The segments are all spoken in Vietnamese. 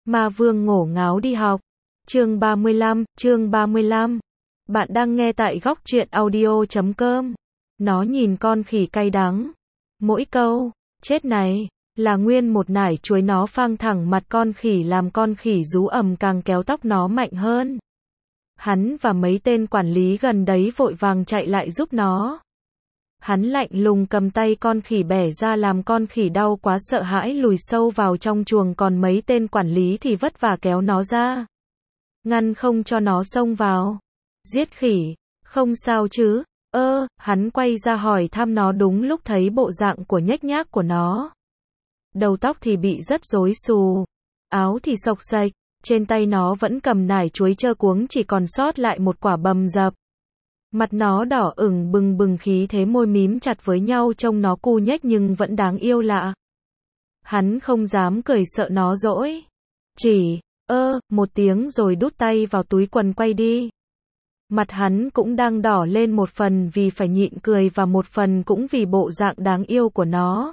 Ma Vương ngổ ngáo đi học. Chương 35. Bạn đang nghe tại góc truyện audio.com. Nó nhìn con khỉ cay đắng. Mỗi câu, chết này, là nguyên một nải chuối nó phang thẳng mặt con khỉ làm con khỉ rú ầm càng kéo tóc nó mạnh hơn. Hắn và mấy tên quản lý gần đấy vội vàng chạy lại giúp nó. Hắn lạnh lùng cầm tay con khỉ bẻ ra làm con khỉ đau quá sợ hãi lùi sâu vào trong chuồng, còn mấy tên quản lý thì vất vả kéo nó ra. Ngăn không cho nó xông vào. Giết khỉ, không sao chứ? Hắn quay ra hỏi thăm nó đúng lúc thấy bộ dạng của nhếch nhác của nó. Đầu tóc thì bị rất rối xù, áo thì xộc xệch, trên tay nó vẫn cầm nải chuối trơ cuống chỉ còn sót lại một quả bầm dập. Mặt nó đỏ ửng bừng bừng khí thế môi mím chặt với nhau trông nó cu nhếch nhưng vẫn đáng yêu lạ. Hắn không dám cười sợ nó dỗi. Chỉ, một tiếng rồi đút tay vào túi quần quay đi. Mặt hắn cũng đang đỏ lên, một phần vì phải nhịn cười và một phần cũng vì bộ dạng đáng yêu của nó.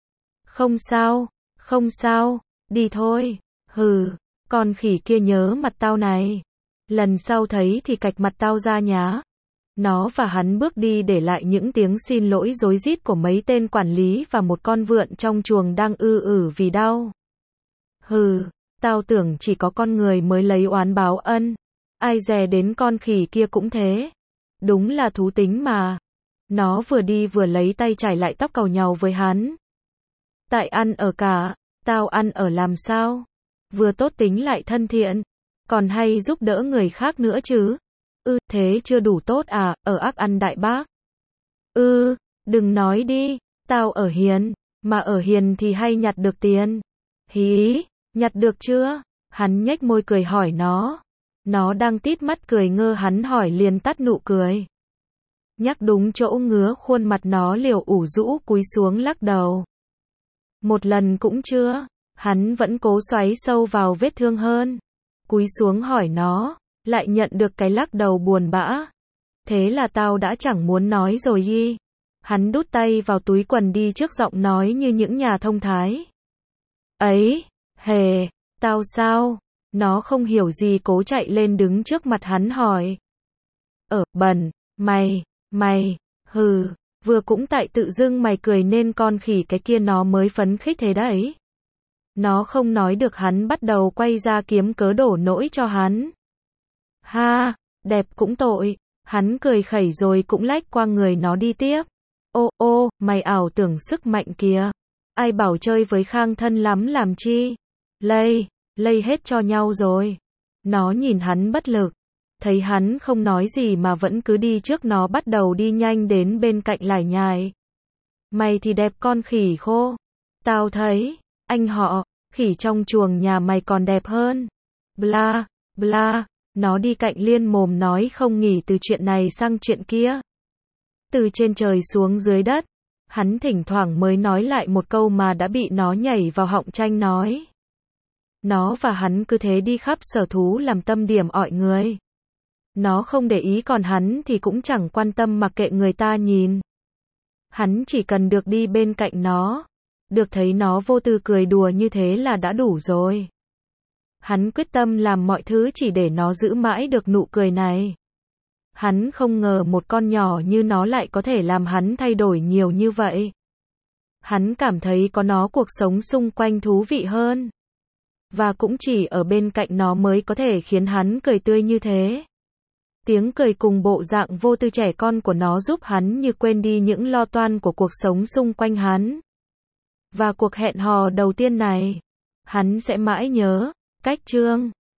Không sao, đi thôi. Hừ, con khỉ kia nhớ mặt tao này. Lần sau thấy thì cạch mặt tao ra nhá. Nó và hắn bước đi để lại những tiếng xin lỗi rối rít của mấy tên quản lý và một con vượn trong chuồng đang vì đau. Hừ, tao tưởng chỉ có con người mới lấy oán báo ân. Ai dè đến con khỉ kia cũng thế. Đúng là thú tính mà. Nó vừa đi vừa lấy tay chải lại tóc càu nhàu với hắn. Tại ăn ở cả, tao ăn ở làm sao? Vừa tốt tính lại thân thiện, còn hay giúp đỡ người khác nữa chứ. Thế chưa đủ tốt à, ở ác ăn đại bác. Đừng nói đi, tao ở hiền, mà ở hiền thì hay nhặt được tiền. Hí, nhặt được chưa? Hắn nhếch môi cười hỏi nó. Nó đang tít mắt cười ngơ, hắn hỏi liền tắt nụ cười. Nhắc đúng chỗ ngứa khuôn mặt nó liều ủ rũ cúi xuống lắc đầu. Một lần cũng chưa, hắn vẫn cố xoáy sâu vào vết thương hơn. Cúi xuống hỏi nó, lại nhận được cái lắc đầu buồn bã. Thế là tao đã chẳng muốn nói rồi y. Hắn đút tay vào túi quần đi trước, giọng nói như những nhà thông thái. Ấy, hề, tao sao? Nó không hiểu gì cố chạy lên đứng trước mặt hắn hỏi. Bẩn, mày, hừ, vừa cũng tại tự dưng mày cười nên con khỉ cái kia nó mới phấn khích thế đấy. Nó không nói được, hắn bắt đầu quay ra kiếm cớ đổ lỗi cho hắn. Ha, đẹp cũng tội. Hắn cười khẩy rồi cũng lách qua người nó đi tiếp. Mày ảo tưởng sức mạnh kìa. Ai bảo chơi với Khang thân lắm làm chi. Lây hết cho nhau rồi. Nó nhìn hắn bất lực. Thấy hắn không nói gì mà vẫn cứ đi trước, nó bắt đầu đi nhanh đến bên cạnh lải nhải. Mày thì đẹp con khỉ khô. Tao thấy, anh họ, khỉ trong chuồng nhà mày còn đẹp hơn. Bla, bla. Nó đi cạnh liên mồm nói không nghỉ từ chuyện này sang chuyện kia. Từ trên trời xuống dưới đất, hắn thỉnh thoảng mới nói lại một câu mà đã bị nó nhảy vào họng tranh nói. Nó và hắn cứ thế đi khắp sở thú làm tâm điểm mọi người. Nó không để ý, còn hắn thì cũng chẳng quan tâm mặc kệ người ta nhìn. Hắn chỉ cần được đi bên cạnh nó, được thấy nó vô tư cười đùa như thế là đã đủ rồi. Hắn quyết tâm làm mọi thứ chỉ để nó giữ mãi được nụ cười này. Hắn không ngờ một con nhỏ như nó lại có thể làm hắn thay đổi nhiều như vậy. Hắn cảm thấy có nó cuộc sống xung quanh thú vị hơn. Và cũng chỉ ở bên cạnh nó mới có thể khiến hắn cười tươi như thế. Tiếng cười cùng bộ dạng vô tư trẻ con của nó giúp hắn như quên đi những lo toan của cuộc sống xung quanh hắn. Và cuộc hẹn hò đầu tiên này, hắn sẽ mãi nhớ. Cách chương